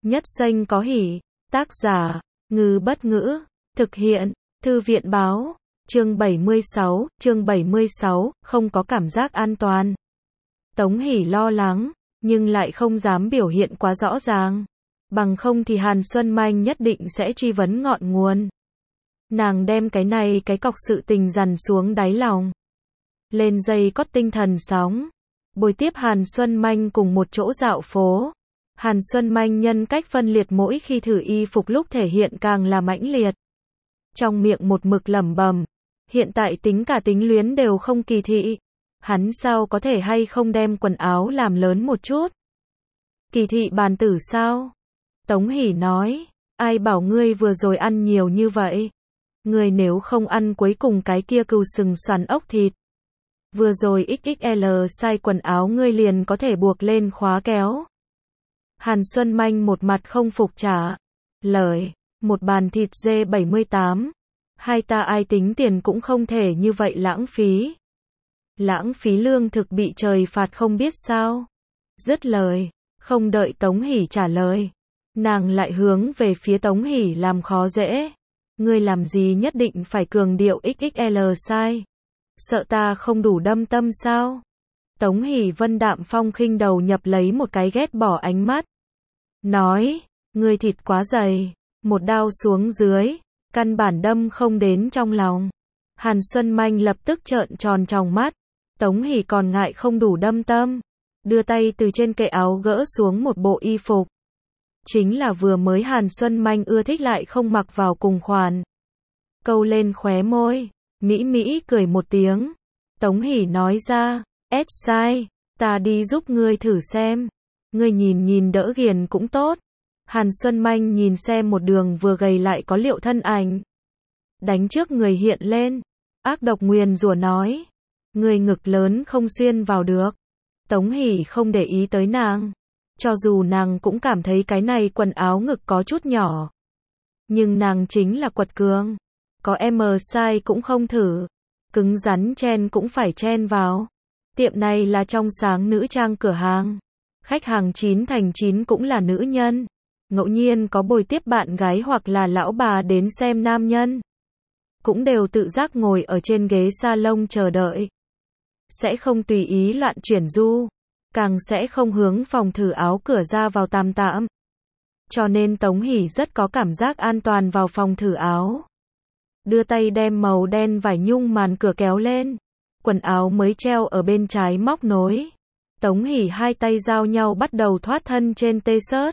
Nhất xanh có hỉ. Tác giả, Ngư Bất Ngữ. Thực hiện, Thư viện Báo. Chương 76, không có cảm giác an toàn. Tống Hỷ lo lắng, nhưng lại không dám biểu hiện quá rõ ràng. Bằng không thì Hàn Xuân Manh nhất định sẽ truy vấn ngọn nguồn. Nàng đem cái cọc sự tình dằn xuống đáy lòng. Lên dây cót tinh thần sóng. Bồi tiếp Hàn Xuân Manh cùng một chỗ dạo phố. Hàn Xuân Manh nhân cách phân liệt mỗi khi thử y phục lúc thể hiện càng là mãnh liệt. Trong miệng một mực lẩm bẩm, hiện tại tính cả tính luyến đều không kỳ thị. Hắn sao có thể hay không đem quần áo làm lớn một chút? Kỳ thị bàn tử sao? Tống Hỷ nói, ai bảo ngươi vừa rồi ăn nhiều như vậy? Ngươi nếu không ăn cuối cùng cái kia cừu sừng xoắn ốc thịt. Vừa rồi XXL size quần áo ngươi liền có thể buộc lên khóa kéo. Hàn Xuân Manh một mặt không phục trả lời, một bàn thịt dê 78. Hai ta ai tính tiền cũng không thể như vậy lãng phí. Lãng phí lương thực bị trời phạt không biết sao. Dứt lời, không đợi Tống Hỷ trả lời. Nàng lại hướng về phía Tống Hỷ làm khó dễ. Ngươi làm gì nhất định phải cường điệu XXL size? Sợ ta không đủ đâm tâm sao? Tống Hỷ vân đạm phong khinh đầu nhập lấy một cái ghét bỏ ánh mắt. Nói, ngươi thịt quá dày, một đao xuống dưới, căn bản đâm không đến trong lòng. Hàn Xuân Manh lập tức trợn tròn tròng mắt. Tống Hỷ còn ngại không đủ đâm tâm. Đưa tay từ trên kệ áo gỡ xuống một bộ y phục. Chính là vừa mới Hàn Xuân Manh ưa thích lại không mặc vào cùng khoản. Câu lên khóe môi, mỹ mỹ cười một tiếng. Tống Hỷ nói ra, size, ta đi giúp ngươi thử xem. Ngươi nhìn đỡ ghiền cũng tốt. Hàn Xuân Manh nhìn xem một đường vừa gầy lại có liệu thân ảnh. Đánh trước người hiện lên. Ác độc nguyền rủa nói. Người ngực lớn không xuyên vào được. Tống Hỷ không để ý tới nàng. Cho dù nàng cũng cảm thấy cái này quần áo ngực có chút nhỏ. Nhưng nàng chính là quật cường. Có M size cũng không thử. Cứng rắn chen cũng phải chen vào. Tiệm này là trong sáng nữ trang cửa hàng. Khách hàng 9 thành 9 cũng là nữ nhân. Ngẫu nhiên có bồi tiếp bạn gái hoặc là lão bà đến xem nam nhân. Cũng đều tự giác ngồi ở trên ghế salon chờ đợi. Sẽ không tùy ý loạn chuyển du. Càng sẽ không hướng phòng thử áo cửa ra vào tạm tạm. Cho nên Tống Hỷ rất có cảm giác an toàn vào phòng thử áo. Đưa tay đem màu đen vải nhung màn cửa kéo lên. Quần áo mới treo ở bên trái móc nối. Tống Hỷ hai tay giao nhau bắt đầu thoát thân trên t-shirt.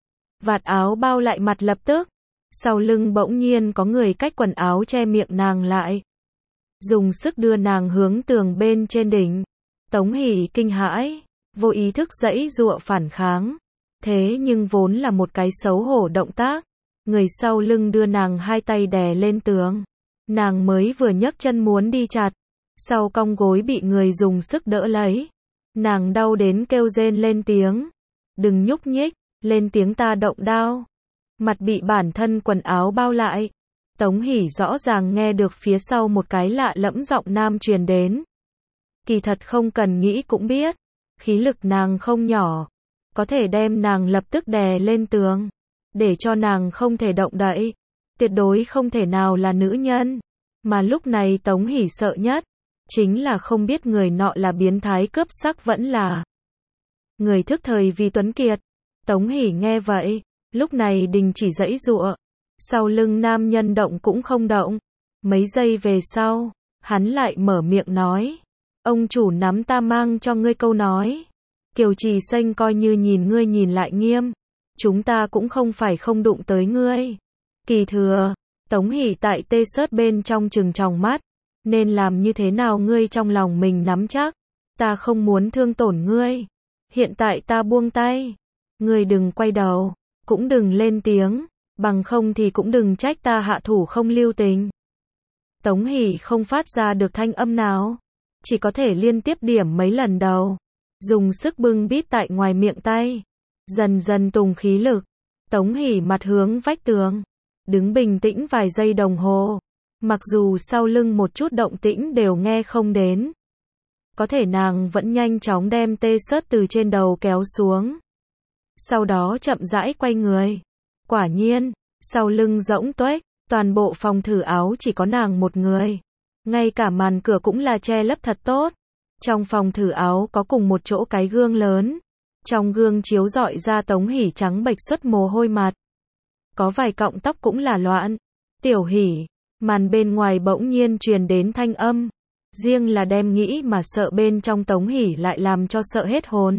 Vạt áo bao lại mặt lập tức. Sau lưng bỗng nhiên có người cách quần áo che miệng nàng lại. Dùng sức đưa nàng hướng tường bên trên đỉnh. Tống Hỷ kinh hãi, vô ý thức giãy giụa phản kháng. Thế nhưng vốn là một cái xấu hổ động tác. Người sau lưng đưa nàng hai tay đè lên tường. Nàng mới vừa nhấc chân muốn đi chặt. Sau cong gối bị người dùng sức đỡ lấy. Nàng đau đến kêu rên lên tiếng. Đừng nhúc nhích, lên tiếng ta động đao. Mặt bị bản thân quần áo bao lại. Tống Hỷ rõ ràng nghe được phía sau một cái lạ lẫm giọng nam truyền đến. Kỳ thật không cần nghĩ cũng biết. Khí lực nàng không nhỏ. Có thể đem nàng lập tức đè lên tường. Để cho nàng không thể động đậy. Tuyệt đối không thể nào là nữ nhân. Mà lúc này Tống Hỷ sợ nhất. Chính là không biết người nọ là biến thái cướp sắc vẫn là người thức thời vì tuấn kiệt. Tống Hỷ nghe vậy. Lúc này đình chỉ giãy giụa. Sau lưng nam nhân động cũng không động. Mấy giây về sau, hắn lại mở miệng nói. Ông chủ nắm ta mang cho ngươi câu nói. Kiều Trì Xanh coi như nhìn ngươi nhìn lại nghiêm. Chúng ta cũng không phải không đụng tới ngươi. Kỳ thừa, Tống Hỷ tại t-shirt bên trong trừng tròng mắt. Nên làm như thế nào ngươi trong lòng mình nắm chắc. Ta không muốn thương tổn ngươi. Hiện tại ta buông tay. Ngươi đừng quay đầu. Cũng đừng lên tiếng. Bằng không thì cũng đừng trách ta hạ thủ không lưu tình. Tống Hỷ không phát ra được thanh âm nào. Chỉ có thể liên tiếp điểm mấy lần đầu. Dùng sức bưng bít tại ngoài miệng tay. Dần dần tùng khí lực. Tống Hỷ mặt hướng vách tường. Đứng bình tĩnh vài giây đồng hồ. Mặc dù sau lưng một chút động tĩnh đều nghe không đến. Có thể nàng vẫn nhanh chóng đem t-shirt từ trên đầu kéo xuống. sau đó chậm rãi quay người. Quả nhiên, sau lưng rỗng tuếch, toàn bộ phòng thử áo chỉ có nàng một người. Ngay cả màn cửa cũng là che lấp thật tốt. Trong phòng thử áo có cùng một chỗ cái gương lớn. Trong gương chiếu rọi ra Tống Hỷ trắng bệch xuất mồ hôi mặt. Có vài cọng tóc cũng là loạn. Tiểu Hỷ, màn bên ngoài bỗng nhiên truyền đến thanh âm. Riêng là đem nghĩ mà sợ bên trong Tống Hỷ lại làm cho sợ hết hồn.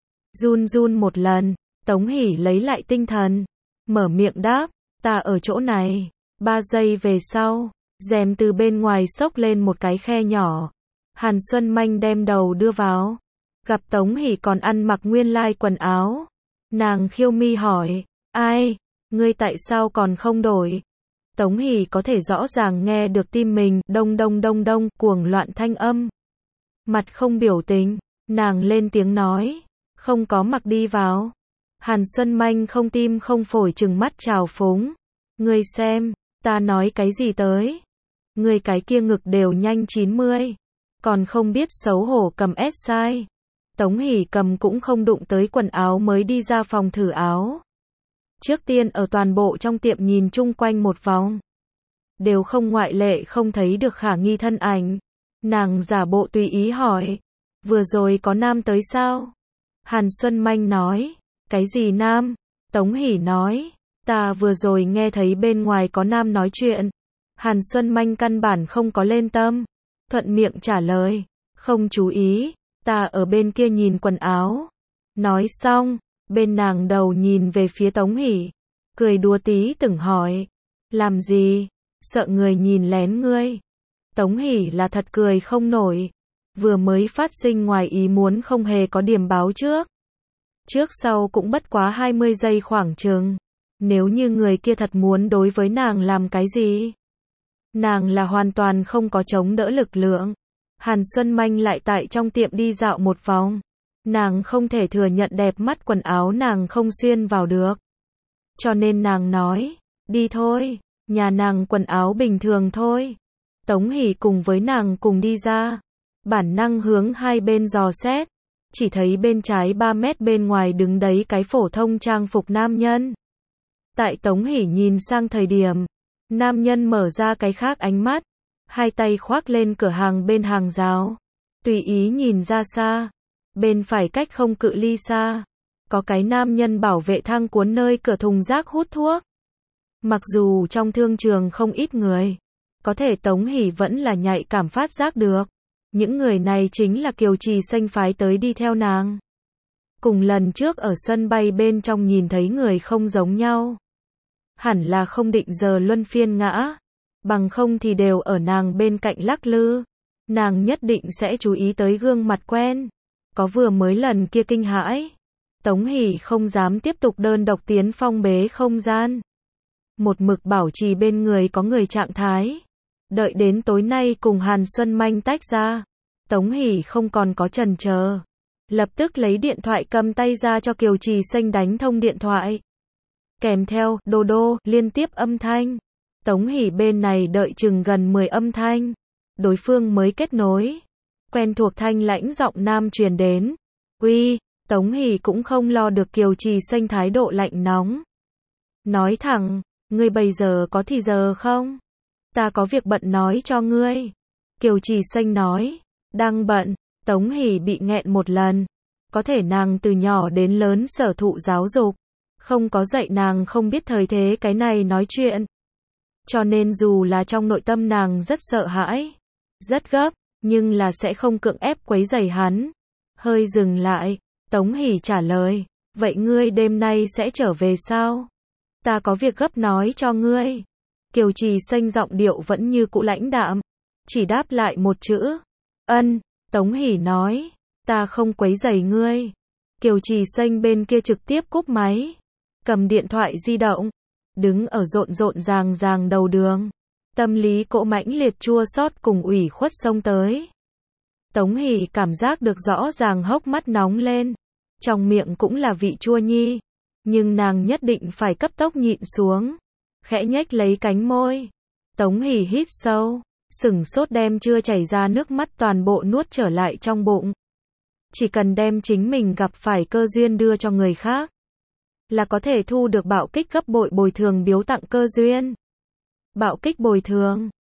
Run run một lần, Tống Hỷ lấy lại tinh thần. Mở miệng đáp, ta ở chỗ này. 3 giây về sau, rèm từ bên ngoài xốc lên một cái khe nhỏ. Hàn Xuân Manh đem đầu đưa vào. Gặp Tống Hỷ còn ăn mặc nguyên lai quần áo. Nàng khiêu mi hỏi, ai, ngươi tại sao còn không đổi? Tống Hỷ có thể rõ ràng nghe được tim mình đông đông đông đông cuồng loạn thanh âm. Mặt không biểu tình, nàng lên tiếng nói, không có mặc đi vào. Hàn Xuân Manh không tim không phổi trừng mắt trào phúng. Ngươi xem, ta nói cái gì tới? Ngươi cái kia ngực đều nhanh 90. Còn không biết xấu hổ cầm S size. Tống Hỷ cầm cũng không đụng tới quần áo mới đi ra phòng thử áo. Trước tiên ở toàn bộ trong tiệm nhìn chung quanh một vòng. Đều không ngoại lệ không thấy được khả nghi thân ảnh. Nàng giả bộ tùy ý hỏi. Vừa rồi có nam tới sao? Hàn Xuân Manh nói. Cái gì nam? Tống Hỷ nói. Ta vừa rồi nghe thấy bên ngoài có nam nói chuyện. Hàn Xuân Manh căn bản không có lên tâm. Thuận miệng trả lời. Không chú ý. Ta ở bên kia nhìn quần áo. Nói xong, bên nàng đầu nhìn về phía Tống Hỷ. Cười đùa tí từng hỏi. Làm gì? Sợ người nhìn lén ngươi. Tống Hỷ là thật cười không nổi. Vừa mới phát sinh ngoài ý muốn không hề có điểm báo trước. Trước sau cũng bất quá 20 giây khoảng chừng. Nếu như người kia thật muốn đối với nàng làm cái gì? Nàng là hoàn toàn không có chống đỡ lực lượng. Hàn Xuân Manh lại tại trong tiệm đi dạo một vòng. Nàng không thể thừa nhận đẹp mắt quần áo nàng không xuyên vào được. Cho nên nàng nói, đi thôi, nhà nàng quần áo bình thường thôi. Tống Hỷ cùng với nàng cùng đi ra. Bản năng hướng hai bên dò xét. Chỉ thấy bên trái 3 mét bên ngoài đứng đấy cái phổ thông trang phục nam nhân. Tại Tống Hỷ nhìn sang thời điểm, nam nhân mở ra cái khác ánh mắt. Hai tay khoác lên cửa hàng bên hàng rào. Tùy ý nhìn ra xa. Bên phải cách không cự ly xa. Có cái nam nhân bảo vệ thang cuốn nơi cửa thùng rác hút thuốc. Mặc dù trong thương trường không ít người. Có thể Tống Hỷ vẫn là nhạy cảm phát giác được. Những người này chính là Kiều Trì Xanh phái tới đi theo nàng. Cùng lần trước ở sân bay bên trong nhìn thấy người không giống nhau. Hẳn là không định giờ luân phiên ngã. Bằng không thì đều ở nàng bên cạnh lắc lư. Nàng nhất định sẽ chú ý tới gương mặt quen. Có vừa mới lần kia kinh hãi. Tống Hỷ không dám tiếp tục đơn độc tiến phong bế không gian. Một mực bảo trì bên người có người trạng thái. Đợi đến tối nay cùng Hàn Xuân Manh tách ra. Tống Hỷ không còn có chần chờ. Lập tức lấy điện thoại cầm tay ra cho Kiều Trì Xanh đánh thông điện thoại. Kèm theo, đô đô, liên tiếp âm thanh. Tống Hỷ bên này đợi chừng gần 10 âm thanh. Đối phương mới kết nối. Quen thuộc thanh lãnh giọng nam truyền đến. Uy, Tống Hỷ cũng không lo được Kiều Trì Xanh thái độ lạnh nóng. Nói thẳng, ngươi bây giờ có thì giờ không? Ta có việc bận nói cho ngươi. Kiều Trì Xanh nói, đang bận. Tống Hỷ bị nghẹn một lần. Có thể nàng từ nhỏ đến lớn sở thụ giáo dục. Không có dạy nàng không biết thời thế cái này nói chuyện. Cho nên dù là trong nội tâm nàng rất sợ hãi, rất gấp, nhưng là sẽ không cưỡng ép quấy rầy hắn. Hơi dừng lại, Tống Hỷ trả lời, vậy ngươi đêm nay sẽ trở về sao? Ta có việc gấp nói cho ngươi. Kiều Trì Xanh giọng điệu vẫn như cũ lãnh đạm, chỉ đáp lại một chữ, ân. Tống Hỷ nói, ta không quấy rầy ngươi. Kiều Trì Xanh bên kia trực tiếp cúp máy, cầm điện thoại di động, đứng ở rộn rộn ràng ràng đầu đường. Tâm lý cỗ mãnh liệt chua xót cùng ủy khuất xông tới. Tống Hỷ cảm giác được rõ ràng hốc mắt nóng lên. Trong miệng cũng là vị chua nhi. Nhưng nàng nhất định phải cấp tốc nhịn xuống. Khẽ nhếch lấy cánh môi. Tống Hỷ hít sâu. Sửng sốt đem chưa chảy ra nước mắt toàn bộ nuốt trở lại trong bụng. Chỉ cần đem chính mình gặp phải cơ duyên đưa cho người khác. là có thể thu được bạo kích gấp bội bồi thường biếu tặng cơ duyên. Bạo kích bồi thường